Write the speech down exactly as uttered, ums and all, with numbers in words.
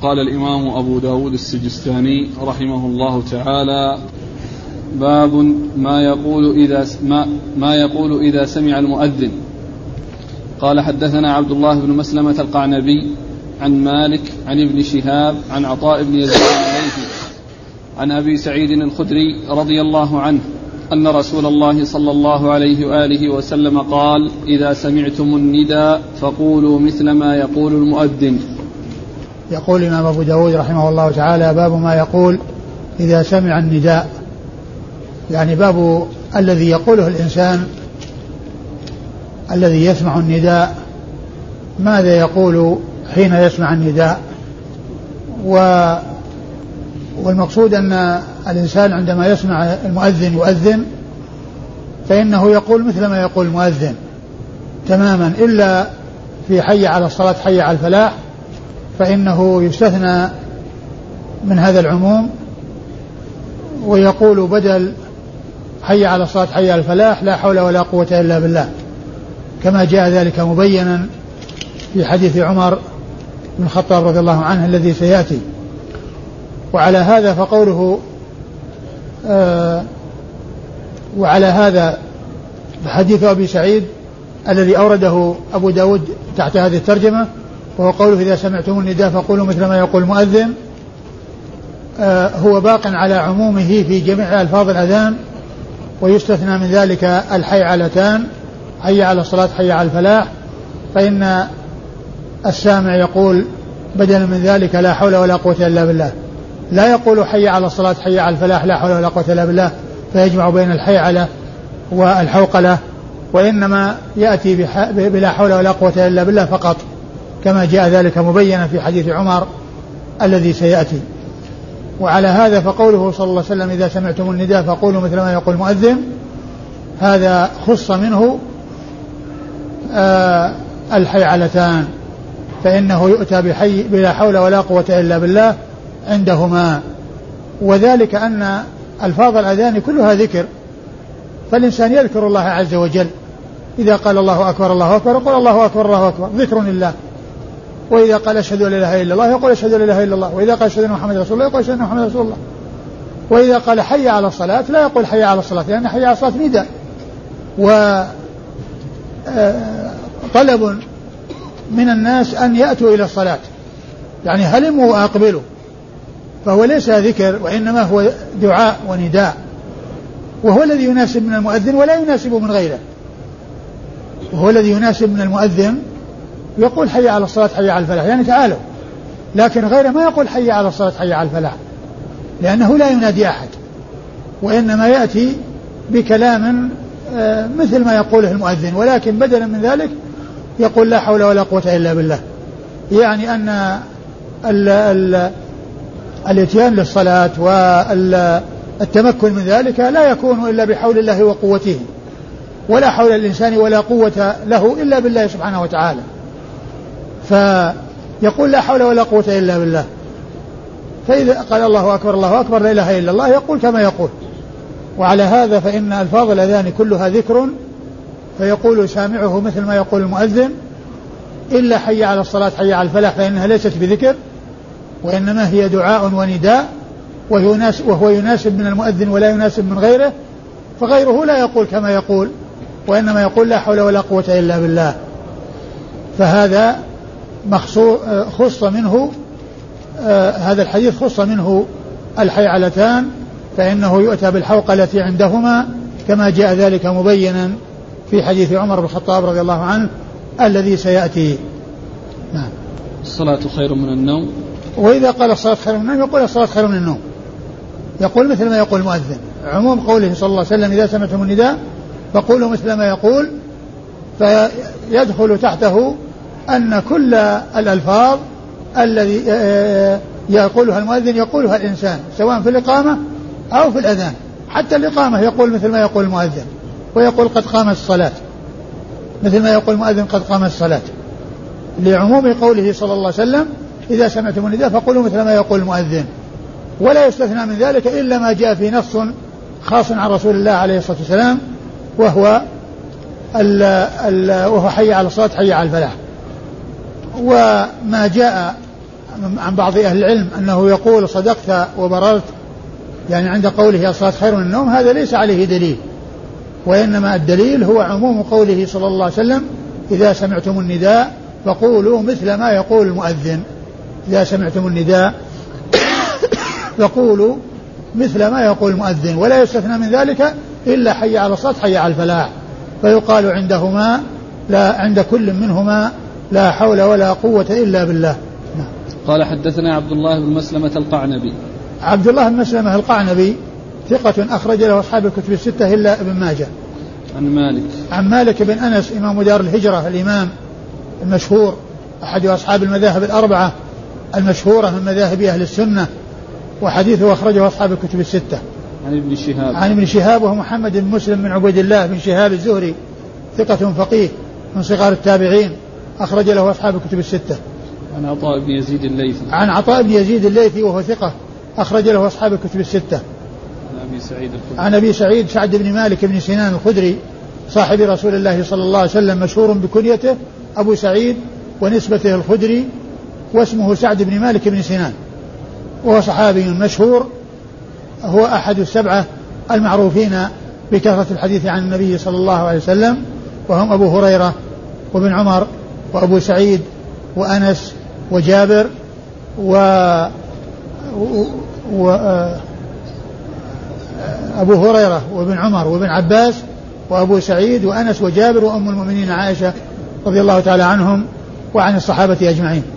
قال الإمام أبو داود السجستاني رحمه الله تعالى: باب ما يقول إذا ما, ما يقول إذا سمع المؤذن. قال: حدثنا عبد الله بن مسلمة القعنبي عن مالك عن ابن شهاب عن عطاء بن يزيد الليثي عن أبي سعيد الخدري رضي الله عنه أن رسول الله صلى الله عليه وآله وسلم قال: إذا سمعتم النداء فقولوا مثل ما يقول المؤذن. يقول الإمام أبو داود رحمه الله تعالى: باب ما يقول إذا سمع النداء، يعني باب الذي يقوله الإنسان الذي يسمع النداء، ماذا يقول حين يسمع النداء. و والمقصود أن الإنسان عندما يسمع المؤذن يؤذن فإنه يقول مثل ما يقول المؤذن تماما، إلا في حي على الصلاة حي على الفلاح فإنه يستثنى من هذا العموم، ويقول بدل حي على الصلاة حي على الفلاح لا حول ولا قوة إلا بالله، كما جاء ذلك مبينا في حديث عمر بن الخطاب رضي الله عنه الذي سيأتي. وعلى هذا فقوله آه وعلى هذا حديث أبي سعيد الذي أورده أبو داود تحت هذه الترجمة، وهو قوله: إذا سمعتم النداء فقولوا مثل ما يقول المؤذن، آه هو باق على عمومه في جميع ألفاظ الأذان، ويستثنى من ذلك الحي علتان، حي على الصلاة حي على الفلاح، فإن السامع يقول بدلا من ذلك لا حول ولا قوة إلا بالله، لا يقول حي على الصلاة حي على الفلاح لا حول ولا قوة إلا بالله فيجمع بين الحيعلة والحوقلة، وإنما يأتي بلا حول ولا قوة إلا بالله فقط، كما جاء ذلك مبينا في حديث عمر الذي سيأتي. وعلى هذا فقوله صلى الله عليه وسلم: إذا سمعتم النداء فقولوا مثل ما يقول المؤذن، هذا خص منه آه الحيعلتان، فإنه يؤتى بحي بلا حول ولا قوة إلا بالله عندهما، وذلك أن ألفاظ الأذان كلها ذكر، فالإنسان يذكر الله عز وجل، إذا قال الله أكبر الله أكبر يقول الله أكبر الله أكبر ذكر لله، وإذا قال أشهد أن لا إله إلا الله يقول أشهد أن لا إله إلا الله، وإذا قال أشهد أن محمد رسول الله يقول أشهد أن محمد رسول الله، وإذا قال حي على الصلاة لا يقول حي على الصلاة، لأن حي على الصلاة نداء وطلب من الناس أن يأتوا إلى الصلاة، يعني هلموا وأقبلوا، فهو ليس ذكر وإنما هو دعاء ونداء، وهو الذي يناسب من المؤذن ولا يناسب من غيره، وهو الذي يناسب من المؤذن يقول حي على الصلاة حي على الفلاح، يعني تعالوا، لكن غيره ما يقول حي على الصلاة حي على الفلاح، لأنه لا ينادي أحد، وإنما يأتي بكلام مثل ما يقوله المؤذن، ولكن بدلا من ذلك يقول لا حول ولا قوة إلا بالله، يعني أن ال ال الاتيان للصلاة والتمكن من ذلك لا يكون إلا بحول الله وقوته، ولا حول الإنسان ولا قوة له إلا بالله سبحانه وتعالى، فيقول لا حول ولا قوة إلا بالله، فإذا قال الله أكبر الله أكبر لا إله إلا الله يقول كما يقول. وعلى هذا فإن ألفاظ الأذان كلها ذكر، فيقول سامعه مثل ما يقول المؤذن، إلا حي على الصلاة حي على الفلاح فإنها ليست بذكر، وإنما هي دعاء ونداء، وهو يناسب من المؤذن ولا يناسب من غيره، فغيره لا يقول كما يقول، وإنما يقول لا حول ولا قوة إلا بالله، فهذا خص منه آه هذا الحديث خص منه الحيعلتان، فإنه يؤتى بالحوقلة عندهما، كما جاء ذلك مبينا في حديث عمر بن الخطاب رضي الله عنه الذي سيأتي. نعم. الصلاة خير من النوم، وإذا قال الصلاة خير من النوم يقول الصلاة خير من النوم، يقول مثل ما يقول المؤذن، عموم قوله صلى الله عليه وسلم: إذا سمعتم النداء فقولوا مثل ما يقول، فيدخل تحته أن كل الألفاظ الذي يقولها المؤذن يقولها الإنسان سواء في الإقامة أو في الأذان، حتى الإقامة يقول مثل ما يقول المؤذن، ويقول قد قامت الصلاة مثل ما يقول المؤذن قد قامت الصلاة، لعموم قوله صلى الله عليه وسلم: إذا سمعتم النداء فقولوا مثل ما يقول المؤذن، ولا يستثنى من ذلك إلا ما جاء في نص خاص عن رسول الله عليه الصلاة والسلام، وهو ال ال وهو حي على الصلاة حي على الفلاح. وما جاء عن بعض أهل العلم أنه يقول صدقت وبررت، يعني عند قوله الصلاة خير من النوم، هذا ليس عليه دليل، وإنما الدليل هو عموم قوله صلى الله عليه وسلم إذا سمعتم النداء فقولوا مثل ما يقول المؤذن. إذا سمعتم النداء فقولوا مثل ما يقول المؤذن، ولا يستثنى من ذلك إلا حي على الصلاة حي على الفلاح، فيقال عندهما لا عند كل منهما لا حول ولا قوة إلا بالله. نعم. قال حدثنا عبد الله بن مسلمة القعنبي. عبد الله بن مسلمة القعنبي ثقة أخرج له أصحاب الكتب الستة إلا ابن ماجه. عن مالك. عن مالك بن أنس إمام دار الهجرة الإمام المشهور أحد أصحاب المذاهب الأربعة المشهورة من مذاهب أهل السنة، وحديثه أخرجه أصحاب الكتب الستة. عن ابن شهاب. عن ابن شهاب وهو محمد بن مسلم بن عبيد الله بن شهاب الزهري ثقة فقيه من صغار التابعين أخرج له أصحاب الكتب الستة. عن عطاء بن يزيد الليثي. عن عطاء بن يزيد الليثي وهو ثقة أخرج له أصحاب الكتب الستة. عن أبي سعيد الخدري. عن أبي سعيد سعد بن مالك بن سنان الخدري صاحب رسول الله صلى الله عليه وسلم مشهور بكنيته أبو سعيد ونسبته الخدري، واسمه سعد بن مالك بن سنان، وهو صحابي مشهور، هو أحد السبعة المعروفين بكثرة الحديث عن النبي صلى الله عليه وسلم، وهم أبو هريرة وابن عمر وأبو سعيد وأنس وجابر و, و... و... أبو هريرة وابن عمر وابن عباس وأبو سعيد وأنس وجابر وأم المؤمنين عائشة رضي الله تعالى عنهم وعن الصحابة أجمعين.